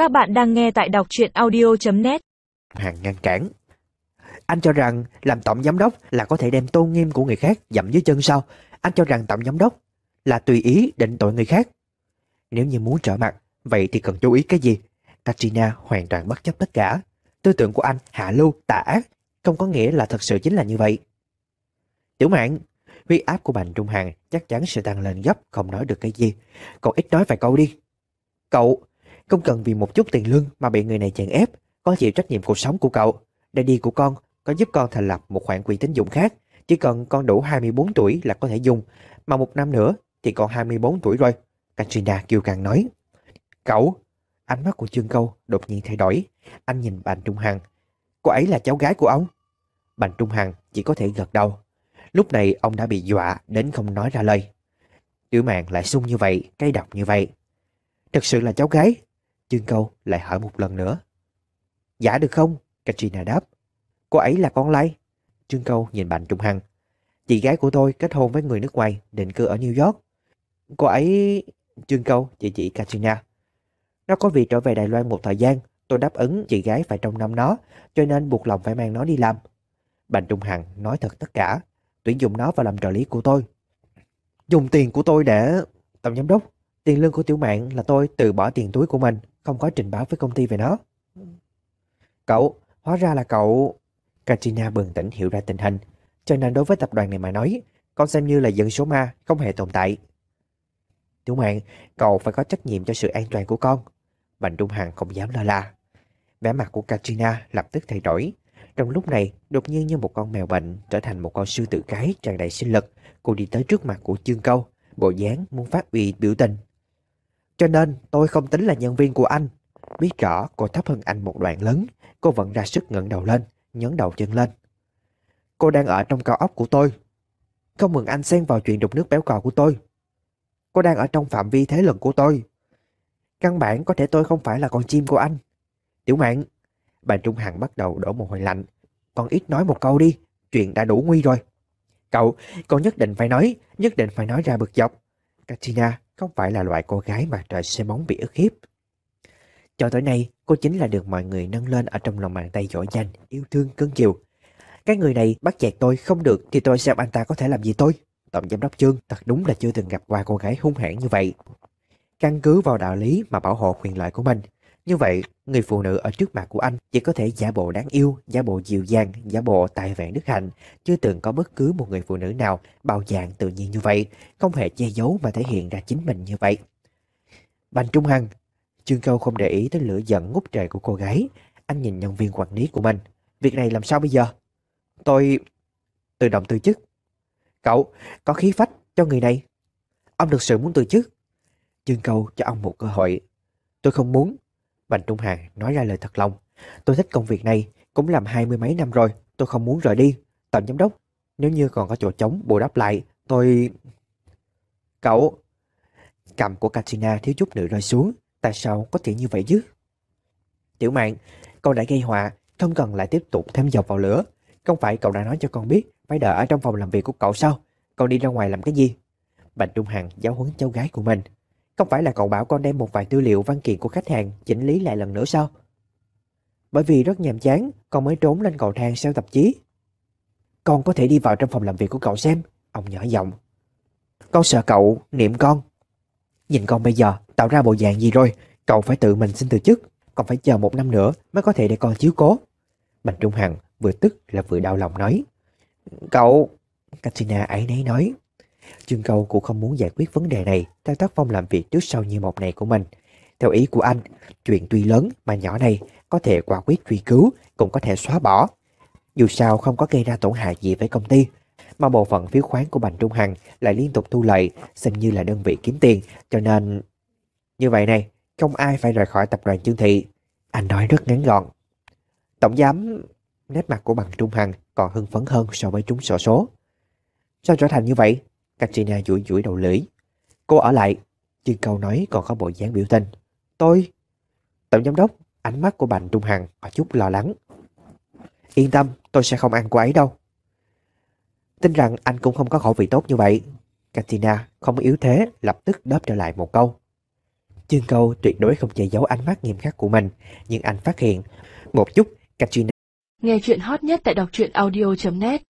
Các bạn đang nghe tại đọc truyện audio.net. Hàng ngăn cản. Anh cho rằng làm tổng giám đốc là có thể đem tôn nghiêm của người khác dẫm dưới chân sao? Anh cho rằng tổng giám đốc là tùy ý định tội người khác. Nếu như muốn trở mặt, vậy thì cần chú ý cái gì? Katrina hoàn toàn bất chấp tất cả. Tư tưởng của anh hạ lưu, tà ác, không có nghĩa là thật sự chính là như vậy. Tiểu Mạn, huyết áp của Bành Trung Hằng chắc chắn sẽ tăng lên gấp, không nói được cái gì. Cậu ít nói vài câu đi. Cậu không cần vì một chút tiền lương mà bị người này chèn ép, có chịu trách nhiệm cuộc sống của cậu. Daddy của con có giúp con thành lập một khoản quỹ tín dụng khác, chỉ cần con đủ 24 tuổi là có thể dùng, mà một năm nữa thì con 24 tuổi rồi. Katrina kiêu căng nói. Cậu, ánh mắt của Trương Câu đột nhiên thay đổi. Anh nhìn Bành Trung Hằng. Cô ấy là cháu gái của ông. Bành Trung Hằng chỉ có thể gật đầu. Lúc này ông đã bị dọa đến không nói ra lời. Tiểu Mạn lại sung như vậy, cay độc như vậy. Thật sự là cháu gái? Trương Câu lại hỏi một lần nữa. Dạ được không? Katrina đáp. Cô ấy là con lai. Trương Câu nhìn Bành Trung Hằng. Chị gái của tôi kết hôn với người nước ngoài, định cư ở New York. Cô ấy... Trương Câu chỉ Katrina. Nó có việc trở về Đài Loan một thời gian. Tôi đáp ứng chị gái phải trông nom nó, cho nên buộc lòng phải mang nó đi làm. Bành Trung Hằng nói thật tất cả. Tuyển dụng nó vào làm trợ lý của tôi. Dùng tiền của tôi để... Tổng giám đốc, tiền lương của Tiểu Mạn là tôi từ bỏ tiền túi của mình, không có trình báo với công ty về nó. Cậu, hóa ra là cậu... Katrina bừng tỉnh hiểu ra tình hình. Cho nên đối với tập đoàn này mà nói, con xem như là dân số ma, không hề tồn tại. Tiểu Mạn, cậu phải có trách nhiệm cho sự an toàn của con. Bành Trung Hằng không dám lơ là. Vẻ mặt của Katrina lập tức thay đổi. Trong lúc này, đột nhiên như một con mèo bệnh trở thành một con sư tử cái tràn đầy sinh lực. Cô đi tới trước mặt của Trương Câu, bộ dáng muốn phát uy biểu tình. Cho nên tôi không tính là nhân viên của anh. Biết rõ cô thấp hơn anh một đoạn lớn, cô vẫn ra sức ngẩng đầu lên, nhấn đầu chân lên. Cô đang ở trong cao ốc của tôi. Không mừng anh xen vào chuyện đục nước béo cò của tôi. Cô đang ở trong phạm vi thế lực của tôi. Căn bản có thể tôi không phải là con chim của anh. Tiểu Mạn. Bành Trung Hằng bắt đầu đổ mồ hôi lạnh. Con ít nói một câu đi, chuyện đã đủ nguy rồi. Cậu, con nhất định phải nói ra bực dọc. Katrina không phải là loại cô gái mà trời xe bóng bị ức hiếp. Cho tới nay, cô chính là được mọi người nâng lên ở trong lòng bàn tay dỗ dành, yêu thương cưng chiều. Cái người này bắt chẹt tôi không được thì tôi xem anh ta có thể làm gì tôi. Tổng giám đốc Trương thật đúng là chưa từng gặp qua cô gái hung hãn như vậy. Căn cứ vào đạo lý mà bảo hộ quyền lợi của mình. Như vậy, người phụ nữ ở trước mặt của anh chỉ có thể giả bộ đáng yêu, giả bộ dịu dàng, giả bộ tài vẹn đức hạnh. Chưa từng có bất cứ một người phụ nữ nào bạo dạn tự nhiên như vậy, không hề che giấu mà thể hiện ra chính mình như vậy. Bành Trung Hằng. Trương Câu không để ý tới lửa giận ngút trời của cô gái. Anh nhìn nhân viên quản lý của mình. Việc này làm sao bây giờ? Tôi tự động từ chức. Cậu có khí phách cho người này. Ông thực sự muốn từ chức? Trương Câu cho ông một cơ hội. Tôi không muốn. Bành Trung Hằng nói ra lời thật lòng. Tôi thích công việc này, cũng làm 20 mấy năm rồi, tôi không muốn rời đi. Tổng giám đốc, nếu như còn có chỗ trống bù đắp lại, tôi... Cậu... Cầm của Katrina thiếu chút nữa rơi xuống. Tại sao có thể như vậy chứ? Tiểu Mạn, cậu đã gây họa, không cần lại tiếp tục thêm dầu vào lửa. Không phải cậu đã nói cho con biết phải đợi ở trong phòng làm việc của cậu sao? Cậu đi ra ngoài làm cái gì? Bành Trung Hằng giáo huấn cháu gái của mình. Không phải là cậu bảo con đem một vài tư liệu văn kiện của khách hàng chỉnh lý lại lần nữa sao? Bởi vì rất nhàm chán, con mới trốn lên cầu thang xem tạp chí. Con có thể đi vào trong phòng làm việc của cậu xem. Ông nhỏ giọng. Con sợ cậu niệm con. Nhìn con bây giờ tạo ra bộ dạng gì rồi? Cậu phải tự mình xin từ chức. Còn phải chờ 1 năm nữa mới có thể để con chiếu cố. Bành Trung Hằng vừa tức là vừa đau lòng nói. Cậu... Katrina áy náy nói. Trương Câu cũng không muốn giải quyết vấn đề này theo tác phong làm việc trước sau như một này của mình. Theo ý của anh, chuyện tuy lớn mà nhỏ này có thể quả quyết truy cứu, cũng có thể xóa bỏ. Dù sao không có gây ra tổn hại gì với công ty, mà bộ phận phiếu khoán của Bành Trung Hằng lại liên tục thu lợi, xem như là đơn vị kiếm tiền, cho nên... Như vậy này, không ai phải rời khỏi tập đoàn Trương Thị. Anh nói rất ngắn gọn. Tổng giám... Nét mặt của Bành Trung Hằng còn hưng phấn hơn so với trúng xổ số. Sao trở thành như vậy? Katrina duỗi đầu lưỡi. Cô ở lại. Trương Câu nói còn có bộ dáng biểu tình. Tôi... Tổng giám đốc, ánh mắt của Bành Trung Hằng có chút lo lắng. Yên tâm, tôi sẽ không ăn cô ấy đâu. Tin rằng anh cũng không có khẩu vị tốt như vậy. Katrina không yếu thế lập tức đáp trở lại một câu. Chương Câu tuyệt đối không che giấu ánh mắt nghiêm khắc của mình, nhưng anh phát hiện một chút Katrina. Nghe chuyện hot nhất tại đọc truyện audio.net